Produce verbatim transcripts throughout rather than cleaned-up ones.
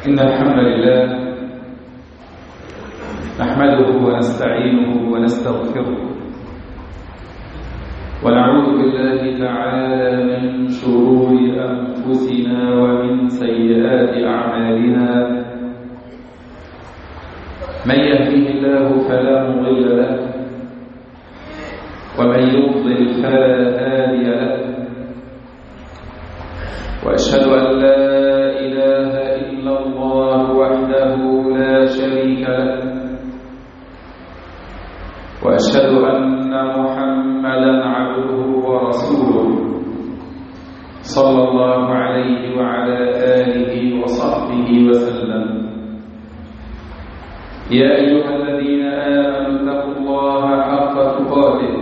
إن الحمد لله نحمده ونستعينه ونستغفره ونعوذ بالله تعالى من شرور أنفسنا ومن سيئات أعمالنا. من يهده الله فلا مضل له ومن يضلل فلا هادي له، وأشهد أن لا إله إلا الله وحده لا شريك له، وأشهد أن محمدا عبده ورسوله صلى الله عليه وعلى آله وصحبه وسلم. يا أيها الذين آمنوا اتقوا الله حق تقاته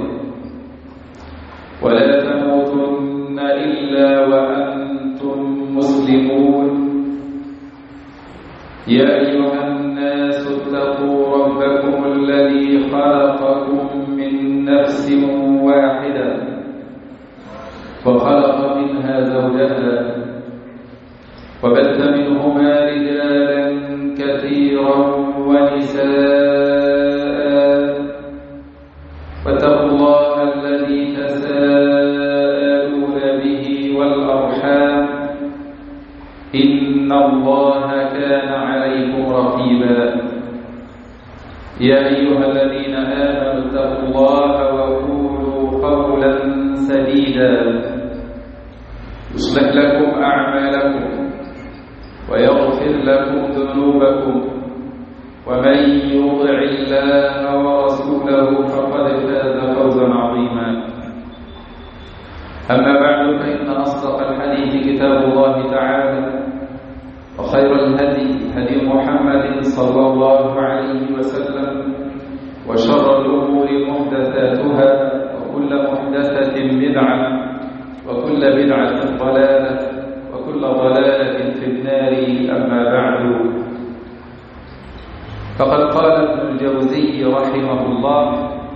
ولا تموتن إلا وأنتم مسلمون. يا أيها الناس اتقوا ربكم الذي خلقكم من نفس واحدة وخلق منها زوجها وبث منهما رجالا كثيرا ونساء، واتقوا الله الذي تساءلون به والأرحام إن الله كان عليكم رقيبا. يا أيها الذين آمنوا اتقوا الله وقولوا قولا سديدا يصلح لكم أعمالكم ويغفر لكم ذنوبكم، ومن يطع الله ورسوله فقد فاز فوزا عظيما. أما بعد، فإن أصدق الحديث كتاب الله تعالى، وخير الهدي هدي محمد صلى الله عليه وسلم، وشر الأمور محدثاتها، وكل محدثة بدعة، وكل بدعة ضلالة، وكل ضلالة في النار. أما بعد، فقد قال ابن الجوزي رحمه الله: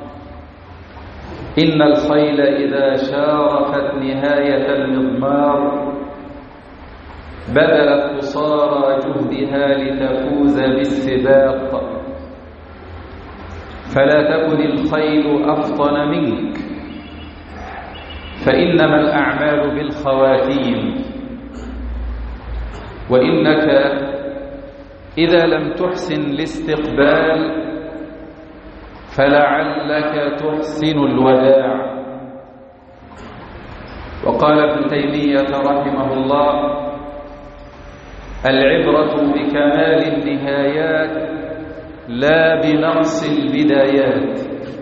إن الخيل إذا شارفت نهاية المضمار بذلت قصارى جهدها لتفوز بالسباق، فلا تكن الخيل أفطن منك، فإنما الأعمال بالخواتيم، وإنك إذا لم تحسن الاستقبال فلعلك تحسن الوداع. وقال ابن تيمية رحمه الله: العبرة بكمال النهايات لا بنقص البدايات.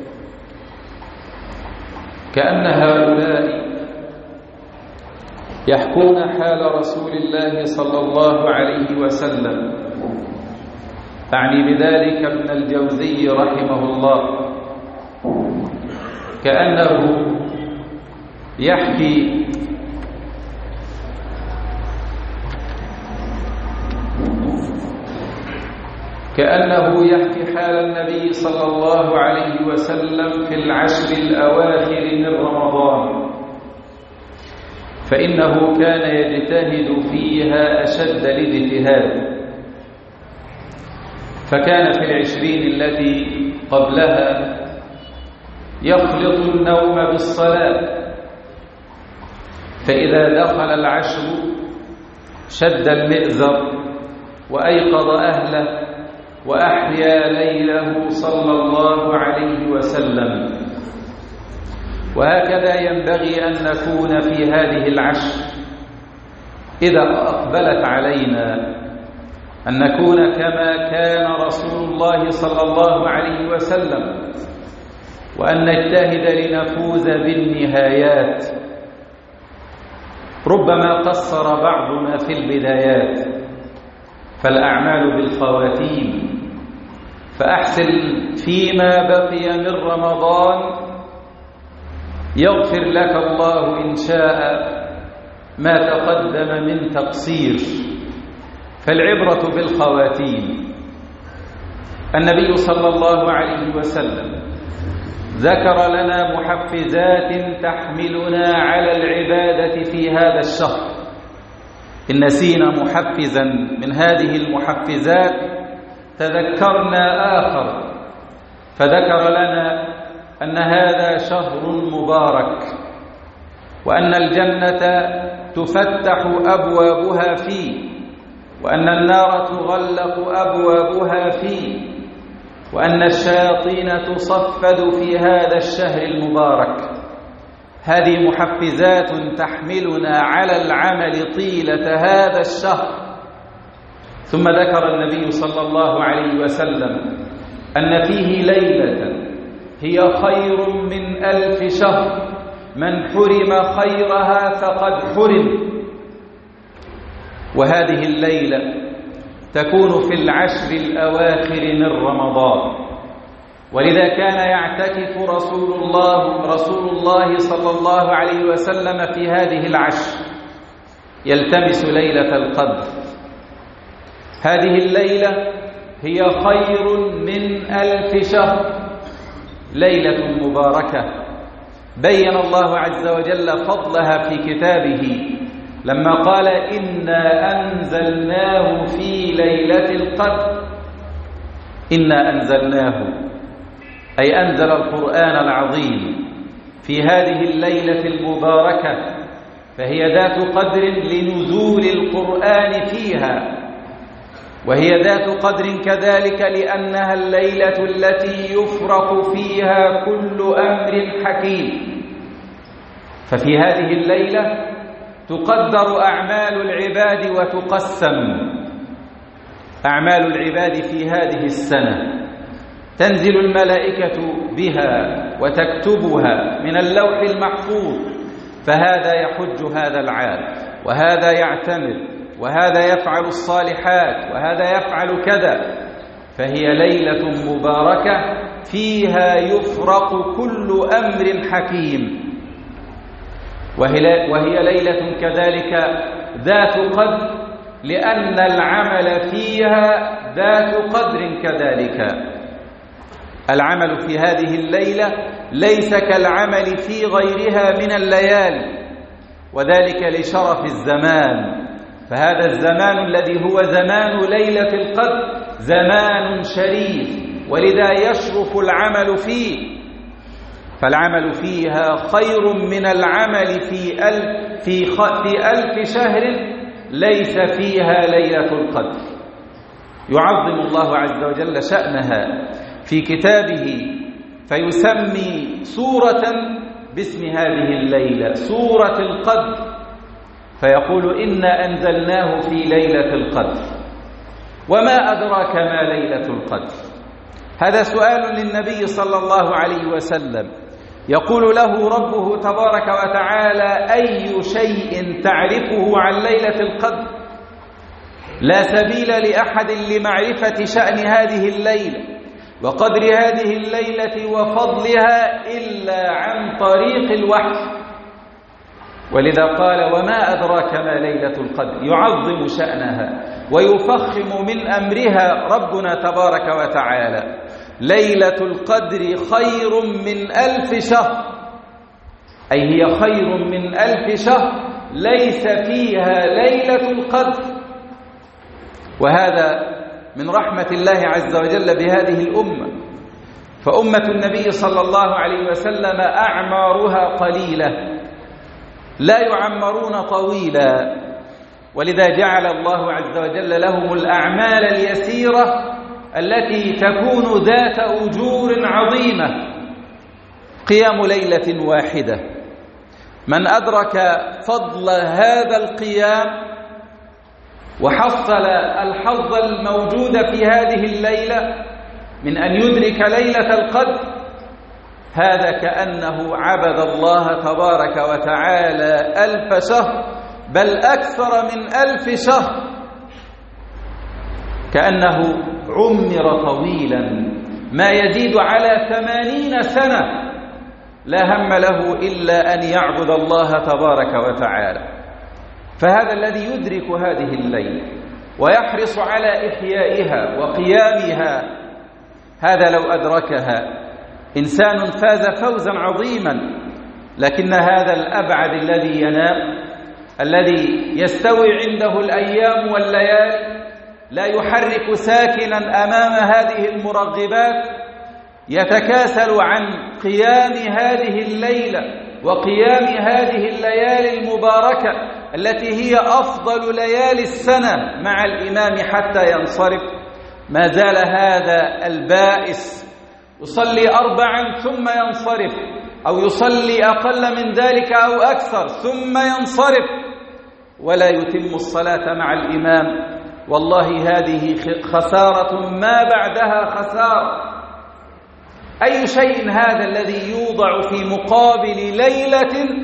كأن هؤلاء يحكون حال رسول الله صلى الله عليه وسلم، أعني بذلك ابن الجوزي رحمه الله، كأنه يحكي كأنه يحكي حال النبي صلى الله عليه وسلم في العشر الأواخر من رمضان، فإنه كان يجتهد فيها أشد الاجتهاد، فكان في العشرين التي قبلها يخلط النوم بالصلاة، فإذا دخل العشر شد المئزر وأيقظ أهله وأحيا ليله صلى الله عليه وسلم. وهكذا ينبغي أن نكون في هذه العشر إذا أقبلت علينا، أن نكون كما كان رسول الله صلى الله عليه وسلم، وأن نجتهد لنفوز بالنهايات. ربما قصر بعضنا في البدايات، فالأعمال بالخواتيم، فأحسن فيما بقي من رمضان يغفر لك الله إن شاء ما تقدم من تقصير. فالعبرة بالخواتيم. النبي صلى الله عليه وسلم ذكر لنا محفزات تحملنا على العبادة في هذا الشهر، إن نسينا محفزا من هذه المحفزات تذكرنا آخر، فذكر لنا أن هذا شهر مبارك، وأن الجنة تفتح أبوابها فيه، وأن النار تغلق أبوابها فيه، وأن الشياطين تصفد في هذا الشهر المبارك. هذه محفزات تحملنا على العمل طيلة هذا الشهر. ثم ذكر النبي صلى الله عليه وسلم أن فيه ليلة هي خير من ألف شهر، من حرم خيرها فقد حرم. وهذه الليلة تكون في العشر الأواخر من رمضان، ولذا كان يعتكف رسول الله رسول الله صلى الله عليه وسلم في هذه العشر يلتمس ليلة القدر. هذه الليلة هي خير من ألف شهر، ليلة مباركة بين الله عز وجل فضلها في كتابه لما قال إنا أنزلناه في ليلة القدر. إنا أنزلناه أي أنزل القرآن العظيم في هذه الليلة المباركة، فهي ذات قدر لنزول القرآن فيها، وهي ذات قدر كذلك لأنها الليلة التي يفرق فيها كل أمر حكيم. ففي هذه الليلة تقدر أعمال العباد وتقسم أعمال العباد في هذه السنة، تنزل الملائكة بها وتكتبها من اللوح المحفوظ، فهذا يحج هذا العام، وهذا يعتمر، وهذا يفعل الصالحات، وهذا يفعل كذا. فهي ليلة مباركة فيها يفرق كل أمر حكيم، وهي, وهي ليلة كذلك ذات قدر لأن العمل فيها ذات قدر كذلك. العمل في هذه الليلة ليس كالعمل في غيرها من الليالي، وذلك لشرف الزمان. فهذا الزمان الذي هو زمان ليلة القدر زمان شريف، ولذا يشرف العمل فيه. فالعمل فيها خير من العمل في ألف, في في ألف شهر ليس فيها ليلة القدر. يعظم الله عز وجل شأنها في كتابه فيسمي سورة باسم هذه الليلة سورة القدر، فيقول إنا أنزلناه في ليلة القدر. وما أدراك ما ليلة القدر؟ هذا سؤال للنبي صلى الله عليه وسلم، يقول له ربه تبارك وتعالى أي شيء تعرفه عن ليلة القدر؟ لا سبيل لأحد لمعرفة شأن هذه الليلة وقدر هذه الليلة وفضلها إلا عن طريق الوحي. ولذا قال وما أدراك ما ليلة القدر، يعظم شأنها ويفخم من أمرها ربنا تبارك وتعالى. ليلة القدر خير من ألف شهر، أي هي خير من ألف شهر ليس فيها ليلة القدر. وهذا من رحمة الله عز وجل بهذه الأمة، فأمة النبي صلى الله عليه وسلم أعمارها قليلة لا يعمرون طويلا، ولذا جعل الله عز وجل لهم الأعمال اليسيرة التي تكون ذات أجور عظيمة. قيام ليلة واحدة، من أدرك فضل هذا القيام وحصل الحظ الموجود في هذه الليلة من أن يدرك ليلة القدر، هذا كأنه عبد الله تبارك وتعالى ألف شهر، بل أكثر من ألف شهر، كأنه عمر طويلا ما يزيد على ثمانين سنة، لا هم له إلا أن يعبد الله تبارك وتعالى. فهذا الذي يدرك هذه الليلة ويحرص على إحيائها وقيامها، هذا لو أدركها إنسان فاز فوزا عظيما. لكن هذا الأبعد الذي ينام الذي يستوي عنده الأيام والليالي، لا يحرك ساكنا أمام هذه المرغبات، يتكاسل عن قيام هذه الليلة وقيام هذه الليالي المباركة التي هي أفضل ليالي السنة مع الإمام حتى ينصرف. ما زال هذا البائس يصلي أربعا ثم ينصرف، أو يصلي أقل من ذلك أو أكثر ثم ينصرف، ولا يتم الصلاة مع الإمام. والله هذه خسارة ما بعدها خسارة. أي شيء هذا الذي يوضع في مقابل ليلة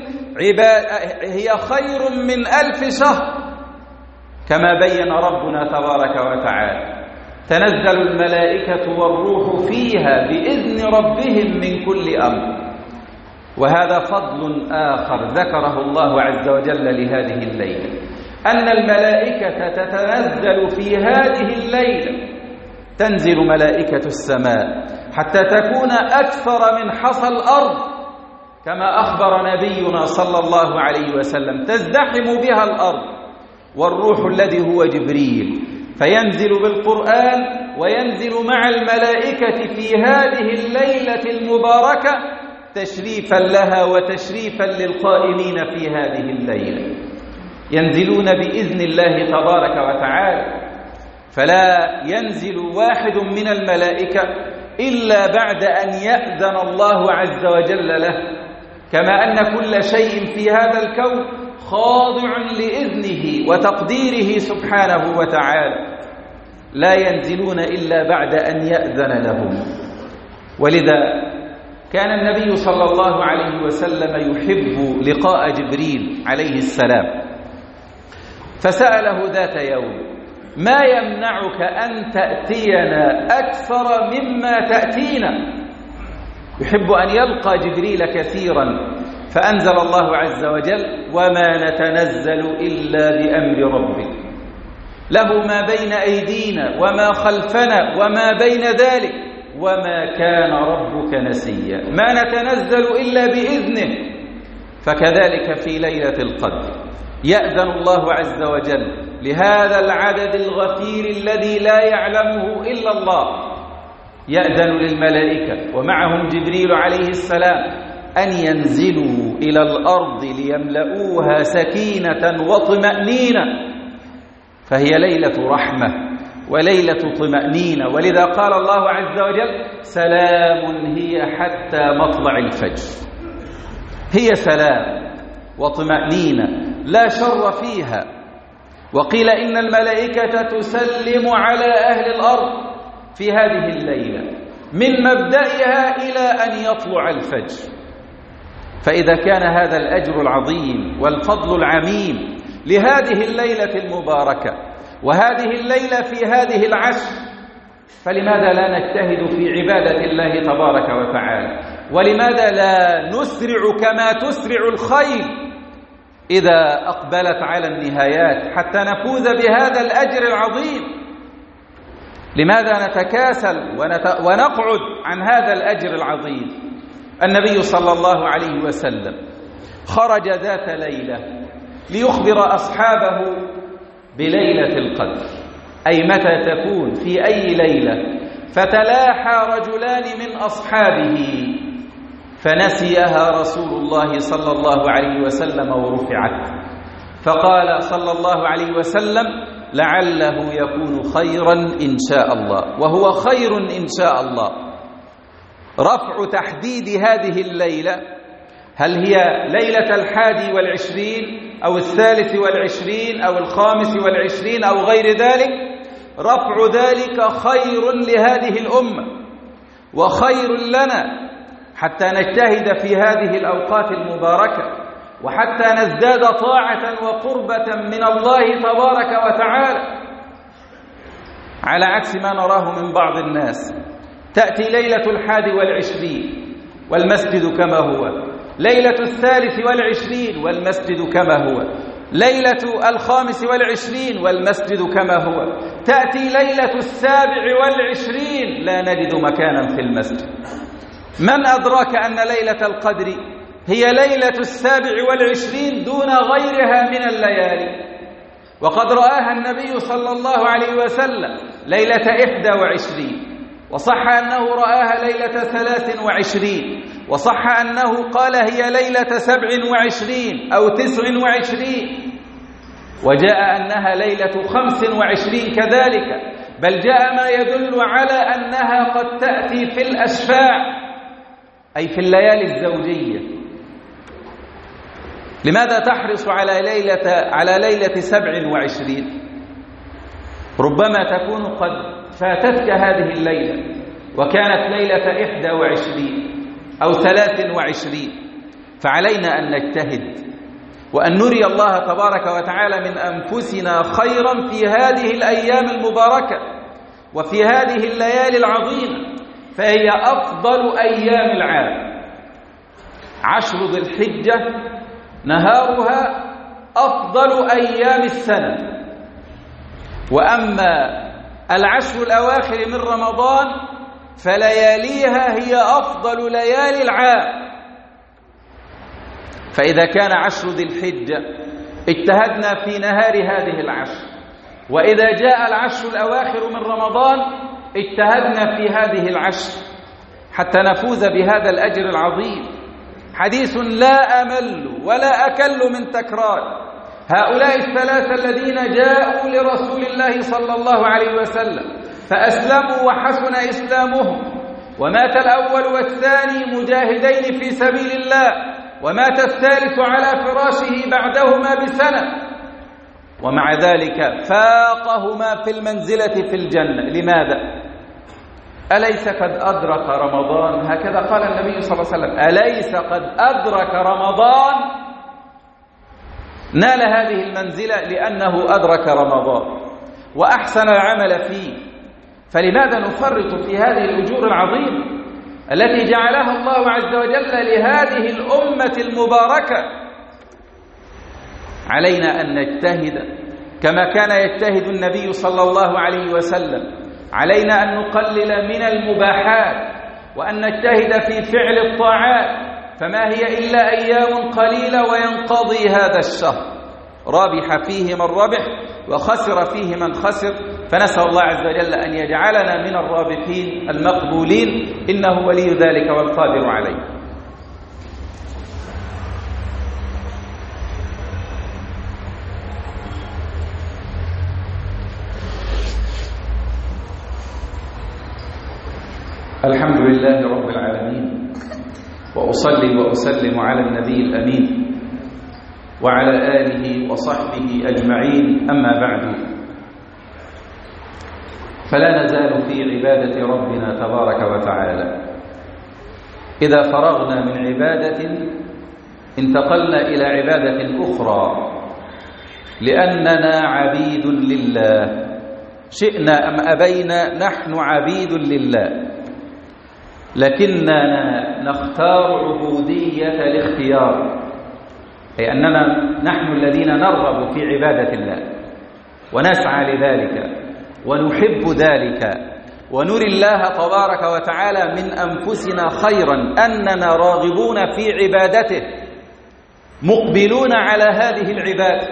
هي خير من ألف شهر، كما بين ربنا تبارك وتعالى: تنزل الملائكة والروح فيها بإذن ربهم من كل أمر. وهذا فضل آخر ذكره الله عز وجل لهذه الليلة، أن الملائكة تتنزل في هذه الليلة. تنزل ملائكة السماء حتى تكون أكثر من حصى الأرض، كما أخبر نبينا صلى الله عليه وسلم: تزدحم بها الأرض. والروح الذي هو جبريل فينزل بالقرآن وينزل مع الملائكة في هذه الليلة المباركة تشريفا لها وتشريفا للقائمين في هذه الليلة. ينزلون بإذن الله تبارك وتعالى، فلا ينزل واحد من الملائكة إلا بعد أن يأذن الله عز وجل له، كما أن كل شيء في هذا الكون خاضع لإذنه وتقديره سبحانه وتعالى، لا ينزلون إلا بعد أن يأذن لهم. ولذا كان النبي صلى الله عليه وسلم يحب لقاء جبريل عليه السلام، فسأله ذات يوم: ما يمنعك أن تأتينا أكثر مما تأتينا؟ يحب أن يلقى جبريل كثيرا، فأنزل الله عز وجل: وما نتنزل إلا بأمر ربك، له ما بين أيدينا وما خلفنا وما بين ذلك، وما كان ربك نسيا. ما نتنزل إلا بإذنه. فكذلك في ليلة القدر يأذن الله عز وجل لهذا العدد الغفير الذي لا يعلمه إلا الله، يأذن للملائكة ومعهم جبريل عليه السلام أن ينزلوا إلى الأرض ليملؤوها سكينة وطمأنينة. فهي ليلة رحمة وليلة طمأنينة، ولذا قال الله عز وجل: سلام هي حتى مطلع الفجر. هي سلام وطمأنينة لا شر فيها. وقيل إن الملائكة تسلم على أهل الأرض في هذه الليلة من مبدأها إلى أن يطلع الفجر. فإذا كان هذا الأجر العظيم والفضل العميم لهذه الليلة المباركة وهذه الليلة في هذه العشر، فلماذا لا نجتهد في عبادة الله تبارك وتعالى؟ ولماذا لا نسرع كما تسرع الخيل إذا أقبلت على النهايات حتى نفوز بهذا الأجر العظيم؟ لماذا نتكاسل ونقعد عن هذا الأجر العظيم؟ النبي صلى الله عليه وسلم خرج ذات ليلة ليخبر أصحابه بليلة القدر، أي متى تكون في أي ليلة. فتلاحى رجلان من أصحابه فنسيها رسول الله صلى الله عليه وسلم ورفعت، فقال صلى الله عليه وسلم: لعله يكون خيرا إن شاء الله. وهو خير إن شاء الله. رفع تحديد هذه الليلة، هل هي ليلة الحادي والعشرين أو الثالث والعشرين أو الخامس والعشرين أو غير ذلك، رفع ذلك خير لهذه الأمة وخير لنا، حتى نجتهد في هذه الأوقات المباركة وحتى نزداد طاعة وقربة من الله تبارك وتعالى، على عكس ما نراه من بعض الناس. تأتي ليلة الحادي والعشرين والمسجد كما هو، ليلة الثالث والعشرين والمسجد كما هو، ليلة الخامس والعشرين والمسجد كما هو، تأتي ليلة السابع والعشرين لا نجد مكانا في المسجد. من أدراك أن ليلة القدر هي ليلة السابع والعشرين دون غيرها من الليالي، وقد رآها النبي صلى الله عليه وسلم ليلة إحدى وعشرين، وصح أنه رآها ليلة ثلاث وعشرين، وصح أنه قال هي ليلة سبع وعشرين أو تسع وعشرين، وجاء أنها ليلة خمس وعشرين كذلك، بل جاء ما يدل على أنها قد تأتي في الأشفاع أي في الليالي الزوجية. لماذا تحرص على ليلة على ليلة سبع وعشرين؟ ربما تكون قد فاتتك هذه الليلة وكانت ليلة إحدى وعشرين أو ثلاث وعشرين، فعلينا أن نجتهد وأن نري الله تبارك وتعالى من أنفسنا خيرا في هذه الأيام المباركة وفي هذه الليالي العظيمة، فهي أفضل أيام العام. عشر ذي الحجة نهارها أفضل أيام السنة، وأما العشر الأواخر من رمضان فلياليها هي أفضل ليالي العام. فإذا كان عشر ذي الحجة اجتهدنا في نهار هذه العشر، وإذا جاء العشر الأواخر من رمضان اجتهدنا في هذه العشر حتى نفوز بهذا الأجر العظيم. حديث لا أمل ولا أكل من تكرار. هؤلاء الثلاثة الذين جاءوا لرسول الله صلى الله عليه وسلم فأسلموا وحسن إسلامهم، ومات الأول والثاني مجاهدين في سبيل الله، ومات الثالث على فراشه بعدهما بسنة، ومع ذلك فاقهما في المنزلة في الجنة. لماذا؟ أليس قد أدرك رمضان؟ هكذا قال النبي صلى الله عليه وسلم: أليس قد أدرك رمضان؟ نال هذه المنزلة لأنه أدرك رمضان وأحسن العمل فيه. فلماذا نفرط في هذه الأجور العظيمة التي جعلها الله عز وجل لهذه الأمة المباركة؟ علينا أن نجتهد كما كان يجتهد النبي صلى الله عليه وسلم. علينا أن نقلل من المباحات وأن نجتهد في فعل الطاعات، فما هي إلا أيام قليلة وينقضي هذا الشهر، رابح فيه من ربح وخسر فيه من خسر. فنسأل الله عز وجل أن يجعلنا من الرابحين المقبولين، إنه ولي ذلك والقادر عليه. الحمد لله رب العالمين، وأصلي وأسلم على النبي الأمين وعلى آله وصحبه أجمعين، أما بعد، فلا نزال في عبادة ربنا تبارك وتعالى. إذا فرغنا من عبادة انتقلنا إلى عبادة أخرى، لأننا عبيد لله، شئنا أم أبينا نحن عبيد لله، لكننا نختار عبودية الاختيار، أي أننا نحن الذين نرغب في عبادة الله ونسعى لذلك ونحب ذلك، ونري الله تبارك وتعالى من أنفسنا خيرا أننا راغبون في عبادته، مقبلون على هذه العبادة.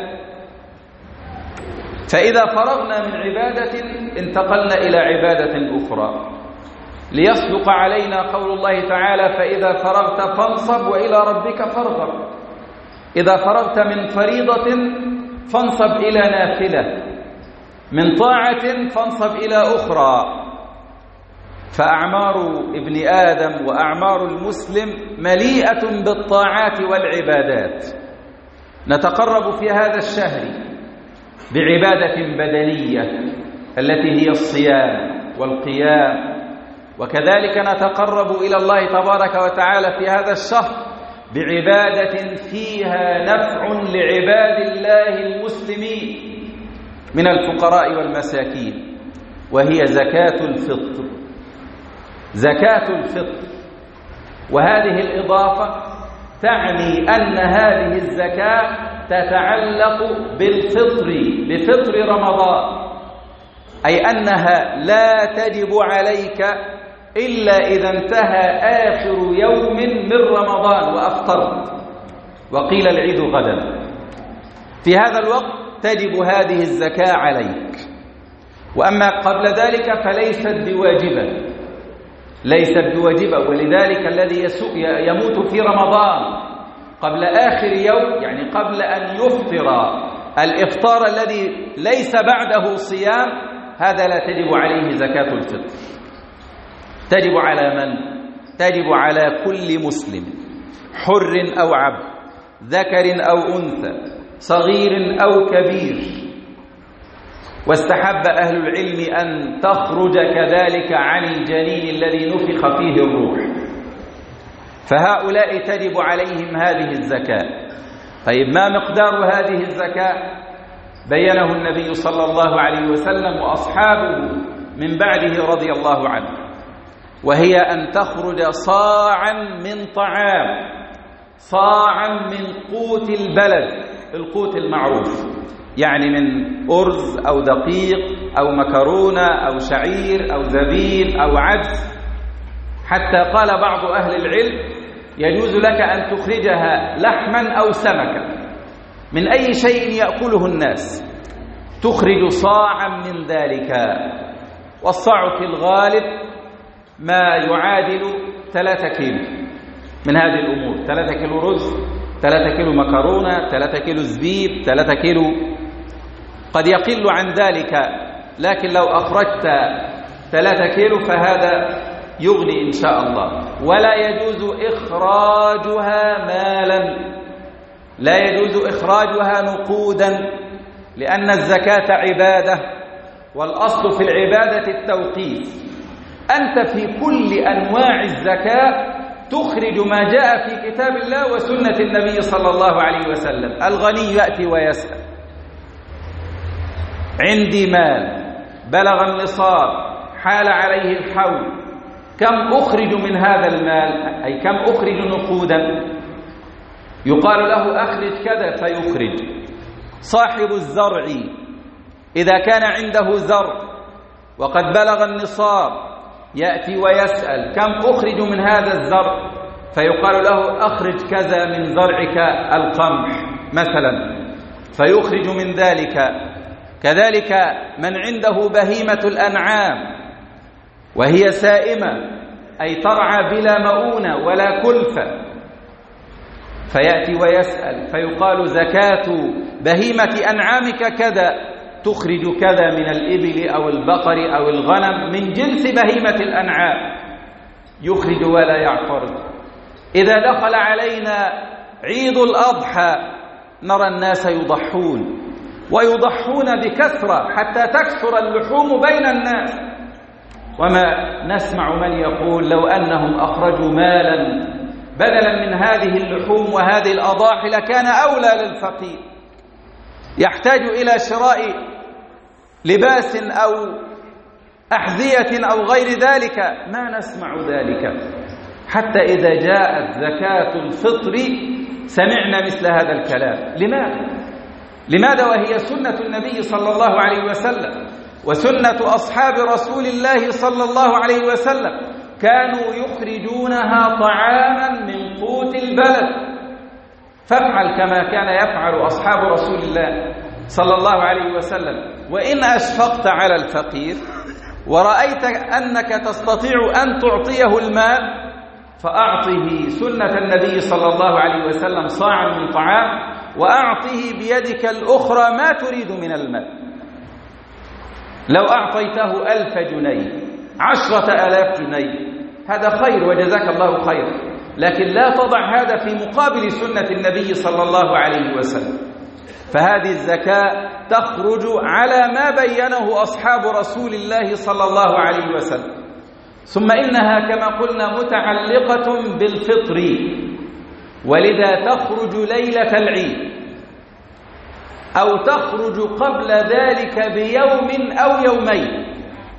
فإذا فرغنا من عبادة انتقلنا إلى عبادة أخرى، ليصدق علينا قول الله تعالى: فإذا فرغت فانصب وإلى ربك فارغب. إذا فرغت من فريضة فانصب إلى نافلة، من طاعة فانصب إلى أخرى. فأعمار ابن آدم وأعمار المسلم مليئة بالطاعات والعبادات. نتقرب في هذا الشهر بعبادة بدنية التي هي الصيام والقيام، وكذلك نتقرب إلى الله تبارك وتعالى في هذا الشهر بعبادة فيها نفع لعباد الله المسلمين من الفقراء والمساكين، وهي زكاة الفطر. زكاة الفطر، وهذه الإضافة تعني أن هذه الزكاة تتعلق بالفطر، بفطر رمضان، أي أنها لا تجب عليك إلا إذا انتهى آخر يوم من رمضان وأفطرت وقيل العيد غدا. في هذا الوقت تجب هذه الزكاة عليك. وأما قبل ذلك فليست بواجبة، ليست بواجبة. ولذلك الذي يموت في رمضان قبل آخر يوم، يعني قبل أن يفطر الإفطار الذي ليس بعده صيام، هذا لا تجب عليه زكاة الفطر. تجب على من؟ تجب على كل مسلم، حر أو عبد، ذكر أو أنثى، صغير أو كبير. واستحب أهل العلم أن تخرج كذلك عن الجنين الذي نفخ فيه الروح، فهؤلاء تجب عليهم هذه الزكاة. طيب، ما مقدار هذه الزكاة؟ بينه النبي صلى الله عليه وسلم وأصحابه من بعده رضي الله عنه، وهي أن تخرج صاعا من طعام، صاعا من قوت البلد، القوت المعروف، يعني من أرز أو دقيق أو مكرونة أو شعير أو زبيب أو عدس. حتى قال بعض أهل العلم يجوز لك أن تخرجها لحما أو سمكا، من أي شيء يأكله الناس تخرج صاعا من ذلك. والصاع في الغالب ما يعادل ثلاثة كيلو من هذه الأمور، ثلاثة كيلو رز، ثلاثة كيلو مكرونة، ثلاثة كيلو زبيب، ثلاثة كيلو، قد يقل عن ذلك، لكن لو أخرجت ثلاثة كيلو فهذا يغني إن شاء الله. ولا يجوز إخراجها مالا، لا يجوز إخراجها نقودا، لأن الزكاة عبادة، والأصل في العبادة التوقيت. أنت في كل أنواع الزكاة تخرج ما جاء في كتاب الله وسنة النبي صلى الله عليه وسلم. الغني يأتي ويسأل: عندي مال بلغ النصاب، حال عليه الحول، كم أخرج من هذا المال؟ أي كم أخرج نقودا؟ يقال له أخرج كذا فيخرج. صاحب الزرع إذا كان عنده زرع وقد بلغ النصاب يأتي ويسأل: كم أخرج من هذا الزرع؟ فيقال له: أخرج كذا من زرعك القمح مثلا، فيخرج من ذلك. كذلك من عنده بهيمة الأنعام وهي سائمة، أي ترعى بلا مؤونة ولا كلفة، فيأتي ويسأل فيقال: زكاة بهيمة أنعامك كذا، تخرج كذا من الإبل أو البقر أو الغنم من جنس بهيمة الأنعام، يخرج ولا يعترض. إذا دخل علينا عيد الأضحى نرى الناس يضحون، ويضحون بكثرة حتى تكثر اللحوم بين الناس، وما نسمع من يقول: لو أنهم أخرجوا مالا بدلا من هذه اللحوم وهذه الأضاحي لكان أولى للفقير، يحتاج إلى شراء لباس أو أحذية أو غير ذلك. ما نسمع ذلك، حتى إذا جاءت زكاة الفطر سمعنا مثل هذا الكلام. لماذا؟ لماذا وهي سنة النبي صلى الله عليه وسلم وسنة أصحاب رسول الله صلى الله عليه وسلم، كانوا يخرجونها طعاما من قوت البلد. فافعل كما كان يفعل أصحاب رسول الله صلى الله عليه وسلم. وإن أشفقت على الفقير ورأيت أنك تستطيع أن تعطيه المال فأعطه سنة النبي صلى الله عليه وسلم صاعا من طعام، وأعطه بيدك الأخرى ما تريد من المال. لو أعطيته ألف جنيه، عشرة آلاف جنيه، هذا خير وجزاك الله خير، لكن لا تضع هذا في مقابل سنة النبي صلى الله عليه وسلم. فهذه الزكاة تخرج على ما بينه أصحاب رسول الله صلى الله عليه وسلم. ثم إنها كما قلنا متعلقة بالفطر، ولذا تخرج ليلة العيد أو تخرج قبل ذلك بيوم أو يومين،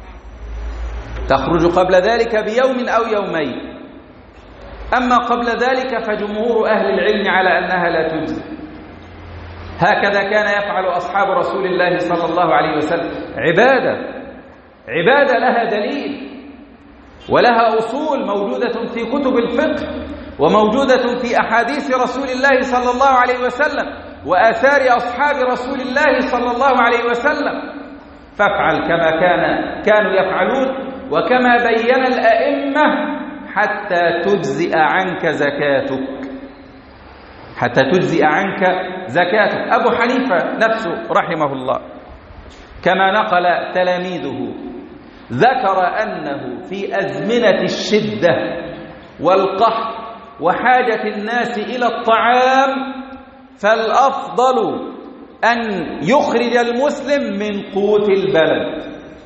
تخرج قبل ذلك بيوم أو يومين. أما قبل ذلك فجمهور أهل العلم على أنها لا تجزي. هكذا كان يفعل أصحاب رسول الله صلى الله عليه وسلم. عبادة، عبادة لها دليل، ولها أصول موجودة في كتب الفقه وموجودة في أحاديث رسول الله صلى الله عليه وسلم وآثار أصحاب رسول الله صلى الله عليه وسلم. فافعل كما كان كانوا يفعلون وكما بين الأئمة حتى تجزئ عنك زكاتك حتى تجزئ عنك زكاتك. أبو حنيفة نفسه رحمه الله كما نقل تلاميذه ذكر أنه في أزمنة الشدة والقحط وحاجة الناس إلى الطعام فالأفضل أن يخرج المسلم من قوت البلد،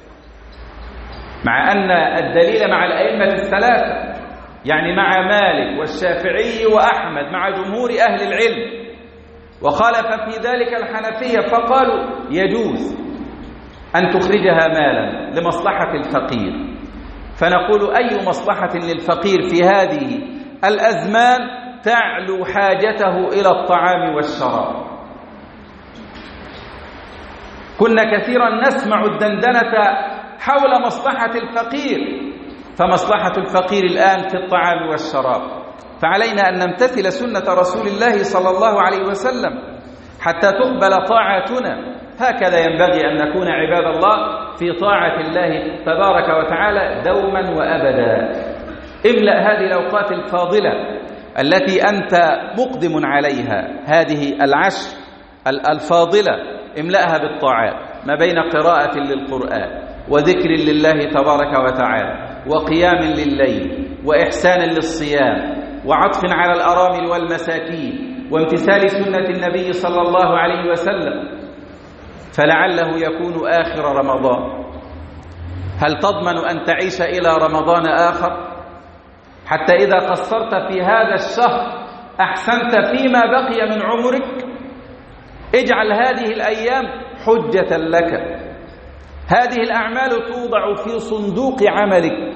مع أن الدليل مع الأئمة الثلاثة، يعني مع مالك والشافعي وأحمد مع جمهور أهل العلم، وخالف في ذلك الحنفية فقالوا يجوز أن تخرجها مالا لمصلحة الفقير. فنقول أي مصلحة للفقير في هذه الأزمان تعلو حاجته إلى الطعام والشراب؟ كنا كثيرا نسمع الدندنة حول مصلحة الفقير، فمصلحة الفقير الآن في الطعام والشراب. فعلينا أن نمتثل سنة رسول الله صلى الله عليه وسلم حتى تقبل طاعتنا. هكذا ينبغي أن نكون عباد الله في طاعة الله تبارك وتعالى دوما وأبدا. املأ هذه الأوقات الفاضلة التي أنت مقدم عليها، هذه العشر الفاضلة املأها بالطاعات، ما بين قراءة للقرآن وذكر لله تبارك وتعالى وقيام لليل وإحسان للصيام وعطف على الأرامل والمساكين وامتثال سنة النبي صلى الله عليه وسلم، فلعله يكون آخر رمضان. هل تضمن أن تعيش إلى رمضان آخر؟ حتى إذا قصرت في هذا الشهر أحسنت فيما بقي من عمرك. اجعل هذه الأيام حجة لك. هذه الأعمال توضع في صندوق عملك،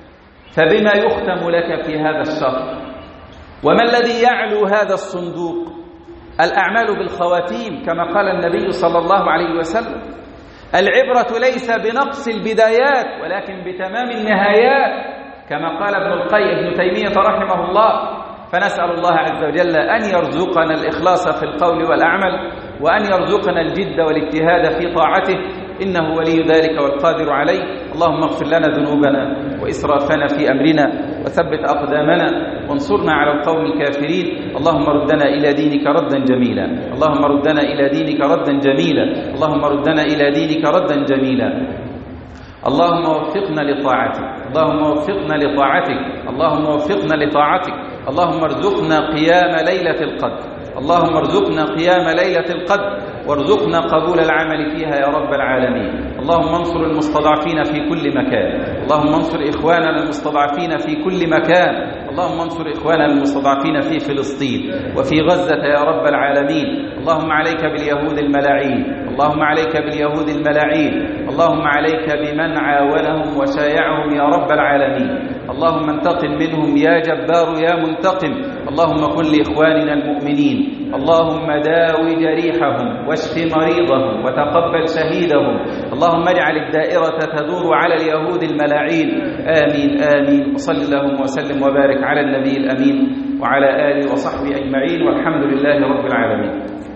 فبما يختم لك في هذا الشهر؟ وما الذي يعلو هذا الصندوق؟ الأعمال بالخواتيم كما قال النبي صلى الله عليه وسلم. العبرة ليس بنقص البدايات ولكن بتمام النهايات كما قال ابن القيم ابن تيمية رحمه الله. فنسأل الله عز وجل أن يرزقنا الإخلاص في القول والأعمل، وأن يرزقنا الجد والاجتهاد في طاعته، إنه ولي ذلك والقادر عليه. اللهم اغفر لنا ذنوبنا وإسرافنا في أمرنا وثبت أقدامنا وانصرنا على القوم الكافرين. اللهم ردنا إلى دينك ردا جميلا، اللهم ردنا إلى دينك ردا جميلا، اللهم ردنا إلى دينك ردا جميلا. اللهم وفقنا لطاعتك، اللهم وفقنا لطاعتك، اللهم وفقنا لطاعتك. اللهم ارزقنا قيام ليلة القدر، اللهم ارزقنا قيام ليلة القدر وارزقنا قبول العمل فيها يا رب العالمين. اللهم انصر المستضعفين في كل مكان، اللهم انصر إخواننا المستضعفين في كل مكان، اللهم انصر إخواننا المستضعفين في فلسطين وفي غزة يا رب العالمين. اللهم عليك باليهود الملاعين، اللهم عليك باليهود الملاعين، اللهم عليك بمن عاونهم وشايعهم يا رب العالمين. اللهم انتقم منهم يا جبار يا منتقم. اللهم كن لإخواننا المؤمنين، اللهم داوي جريحهم واشف مريضهم وتقبل شهيدهم. اللهم اجعل الدائرة تدور على اليهود الملاعين. آمين آمين. وصل اللهم وسلم وبارك على النبي الأمين وعلى آله وصحبه أجمعين، والحمد لله رب العالمين.